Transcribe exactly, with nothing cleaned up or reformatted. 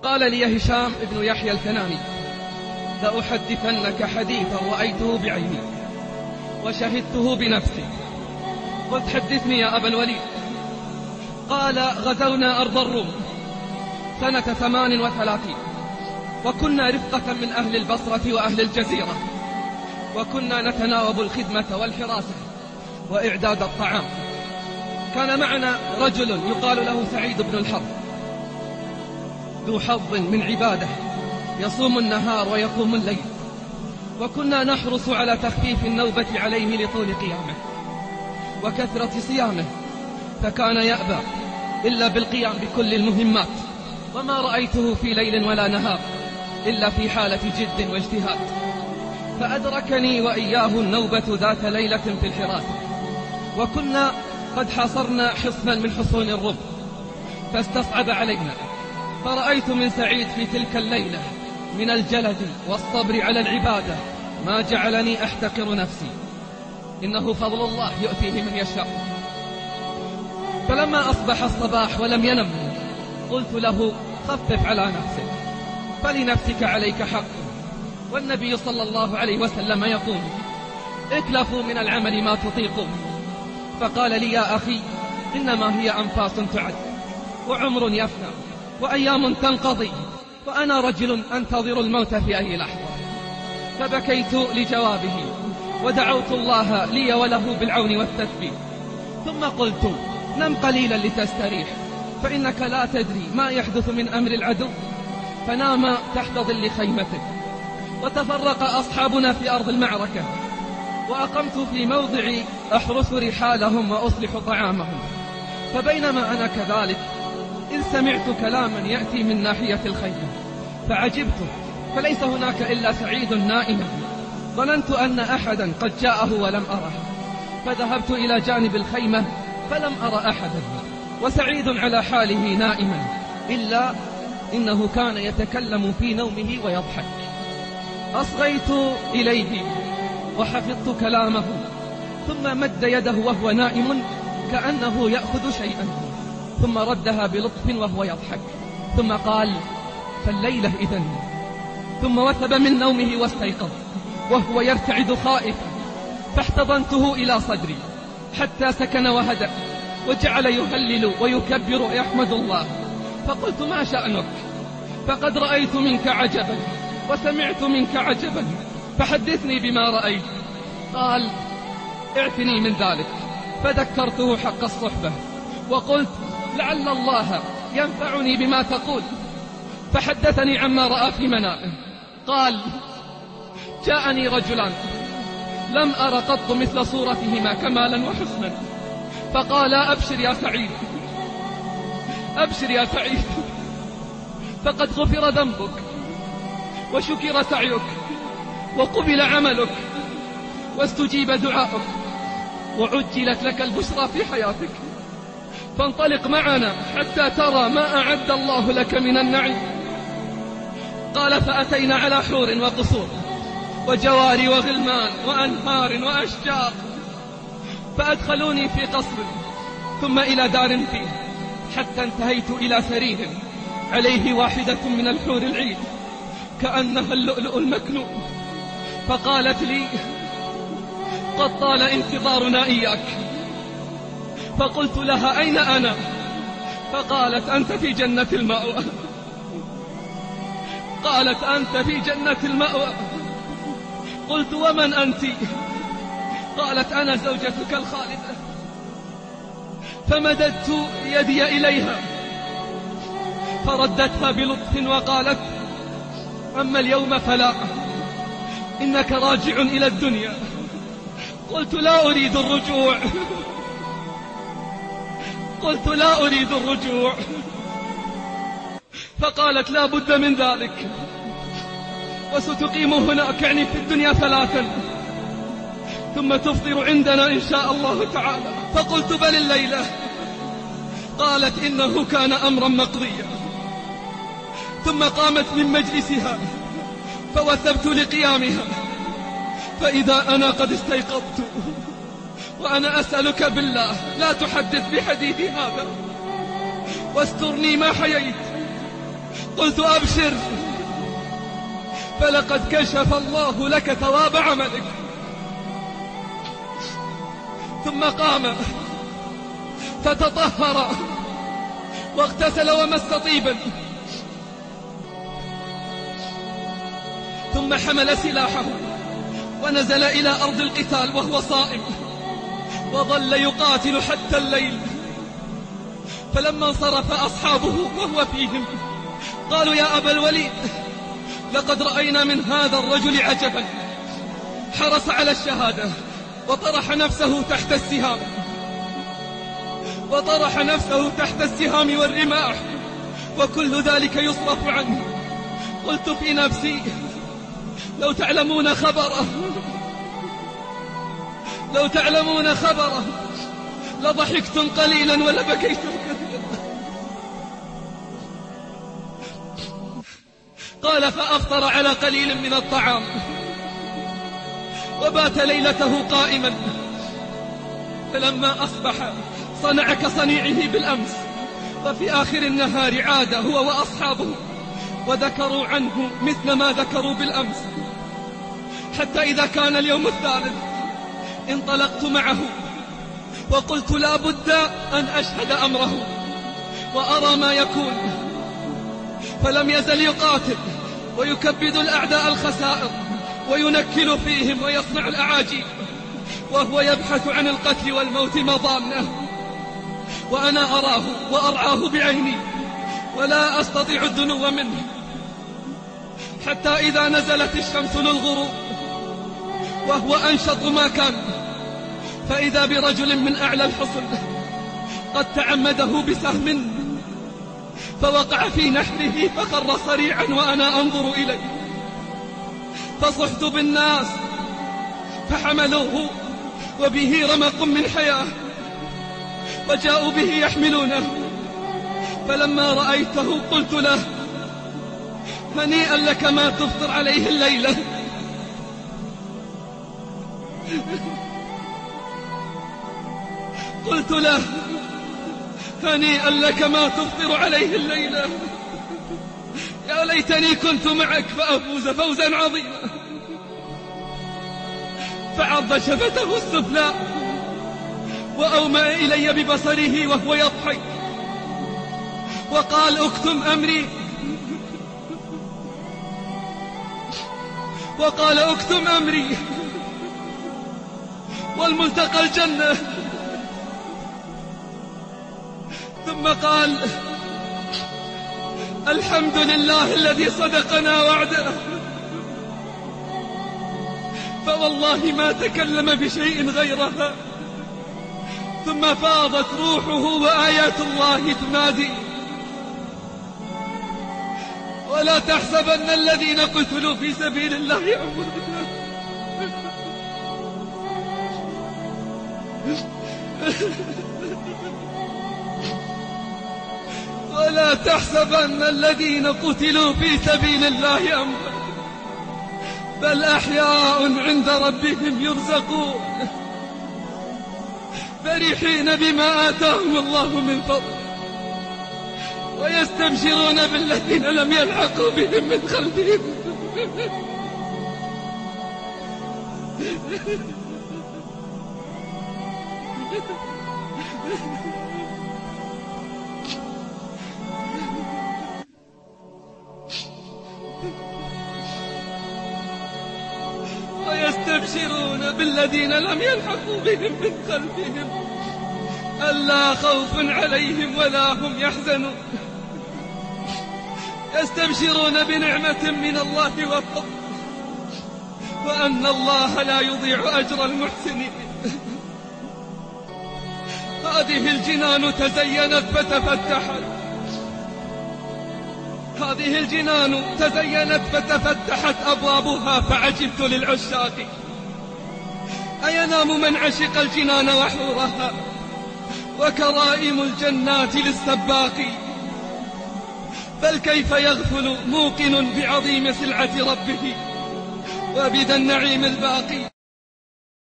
قال لي هشام ابن يحيى الكناني: لأحدثنك حديثا رأيته بعيني وشهدته بنفسي. قلت: حدثني يا أبا الوليد. قال: غزونا أرض الروم سنة ثمان وثلاثين، وكنا رفقة من أهل البصرة وأهل الجزيرة، وكنا نتناوب الخدمة والحراسة وإعداد الطعام. كان معنا رجل يقال له سعيد بن الحرب، ذو حظ من عباده، يصوم النهار ويقوم الليل، وكنا نحرص على تخفيف النوبة عليه لطول قيامه وكثرة صيامه، فكان يأبى إلا بالقيام بكل المهمات، وما رأيته في ليل ولا نهار إلا في حالة جد واجتهاد. فأدركني وإياه النوبة ذات ليلة في الحراسة، وكنا قد حاصرنا حصنا من حصون الروم، فاستصعب علينا، فرأيت من سعيد في تلك الليلة من الجلد والصبر على العبادة ما جعلني أحتقر نفسي، إنه فضل الله يؤتيه من يشاء. فلما أصبح الصباح ولم ينم قلت له: خفف على نفسك، فلنفسك عليك حق، والنبي صلى الله عليه وسلم يقول: اكلفوا من العمل ما تطيقون. فقال لي: يا أخي، إنما هي أنفاس تعد، وعمر يفنى، وأيام تنقضي، وأنا رجل أنتظر الموت في أي لحظة. فبكيت لجوابه، ودعوت الله لي وله بالعون والتثبيت، ثم قلت: نم قليلا لتستريح، فإنك لا تدري ما يحدث من أمر العدو. فنام تحت ظل خيمته. وتفرق أصحابنا في أرض المعركة، وأقمت في موضع أحرس رحالهم وأصلح طعامهم. فبينما أنا كذلك إذ سمعت كلاما يأتي من ناحية الخيمة، فعجبت، فليس هناك إلا سعيد نائما. ظننت أن أحدا قد جاءه ولم أره، فذهبت إلى جانب الخيمة فلم أرى أحدا، وسعيد على حاله نائما، إلا إنه كان يتكلم في نومه ويضحك. أصغيت إليه وحفظت كلامه، ثم مد يده وهو نائم كأنه يأخذ شيئا، ثم ردها بلطف وهو يضحك، ثم قال: فالليلة إذن. ثم وثب من نومه واستيقظ وهو يرتعد خائفا، فاحتضنته إلى صدري حتى سكن وهدأ، وجعل يهلل ويكبر ويحمد الله. فقلت: ما شأنك؟ فقد رأيت منك عجبا وسمعت منك عجبا، فحدثني بما رأيت. قال: اعفني من ذلك. فذكرته حق الصحبة، وقلت: لعل الله ينفعني بما تقول. فحدثني عما رأى في منامه. قال: جاءني رجلان لم أر قط مثل صورتهما كمالا وحسنا، فقال: أبشر يا سعيد، أبشر يا سعيد، فقد غفر ذنبك وشكر سعيك وقبل عملك واستجيب دعاؤك وعجلت لك البشرى في حياتك، فانطلق معنا حتى ترى ما أعد الله لك من النعيم. قال: فأتينا على حور وقصور وجواري وغلمان وأنهار وأشجار، فأدخلوني في قصر ثم إلى دار فيه، حتى انتهيت إلى سرير عليه واحدة من الحور العين كأنها اللؤلؤ المكنون. فقالت لي: قد طال انتظارنا إياك. فقلت لها: أين أنا؟ فقالت: أنت في جنة المأوى. قالت: أنت في جنة المأوى. قلت: ومن أنت؟ قالت: أنا زوجتك الخالدة. فمددت يدي إليها فردتها بلطف وقالت: أما اليوم فلا، إنك راجع إلى الدنيا. قلت: لا أريد الرجوع. قلت: لا أريد الرجوع. فقالت: لا بد من ذلك، وستقيم هناك يعني في الدنيا ثلاثا، ثم تفطر عندنا إن شاء الله تعالى. فقلت: بل الليلة. قالت: إنه كان أمرا مقضيا. ثم قامت من مجلسها فوثبت لقيامها، فإذا أنا قد استيقظت وأنا أسألك بالله لا تحدث بحديثي هذا، واسترني ما حييت، قلت أبشر، فلقد كشف الله لك ثواب عملك. ثم قام فتطهر واغتسل ومس طيبا، ثم حمل سلاحه ونزل إلى أرض القتال وهو صائم، وظل يقاتل حتى الليل. فلما انصرف أصحابه وهو فيهم قالوا: يا أبا الوليد، لقد رأينا من هذا الرجل عجبا، حرص على الشهادة وطرح نفسه تحت السهام وطرح نفسه تحت السهام والرماح، وكل ذلك يصرف عنه. قلت في نفسي: لو تعلمون خبره لو تعلمون خبره لضحكتم قليلا ولبكيتم كثيرا. قال: فأفطر على قليل من الطعام وبات ليلته قائما، فلما أصبح صنع كصنيعه بالأمس، وفي آخر النهار عاد هو وأصحابه وذكروا عنه مثل ما ذكروا بالأمس، حتى إذا كان اليوم الثالث انطلقت معه وقلت: لا بد أن أشهد أمره وأرى ما يكون. فلم يزل يقاتل ويكبد الأعداء الخسائر وينكل فيهم ويصنع الأعاجيب، وهو يبحث عن القتل والموت مضانه، وأنا أراه وأرعاه بعيني ولا أستطيع الدنو منه. حتى إذا نزلت الشمس للغروب وهو أنشط ما كان، فإذا برجل من أعلى الحصن قد تعمده بسهم فوقع في نحره فخر صريعا وأنا أنظر إليه، فصحت بالناس فحملوه وبه رمق من حياة وجاءوا به يحملونه. فلما رأيته قلت له: هنيئا لك ما تفطر عليه الليلة. قلت له: هنيئا لك ما تفطر عليه الليلة، يا ليتني كنت معك فأفوز فوزا عظيما. فعض شفته السفلى وأومأ إلي ببصره وهو يضحك وقال: اكتم أمري وقال اكتم أمري والملتقى الجنة. ثم قال: الحمد لله الذي صدقنا وعده، فوالله ما تكلم بشيء غيرها. ثم فاضت روحه وآيات الله تنادي: ولا تحسبن الذين قتلوا في سبيل الله أمواتا ولا تحسبن الذين قتلوا في سبيل الله أمواتا، بل أحياء عند ربهم يرزقون، فرحين بما آتاهم الله من فضله، ويستبشرون بالذين لم يلحقوا بهم من خلفهم. ويستبشرون بالذين لم يلحقوا بهم من خلفهم ألا خوف عليهم ولا هم يحزنون، يستبشرون بنعمة من الله وفضل، وأن الله لا يضيع أجر المحسنين. هذه الجنان تزينت فتفتحت هذه الجنان تزينت فتفتحت أبوابها، فعجبت للعشاق أينام من عشق الجنان وحورها، وكرائم الجنات للسباق، بل كيف يغفل موقن بعظيم سلعة ربه وبذا النعيم الباقي.